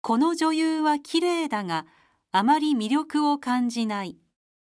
この女優は綺麗だが、あまり魅力を感じない。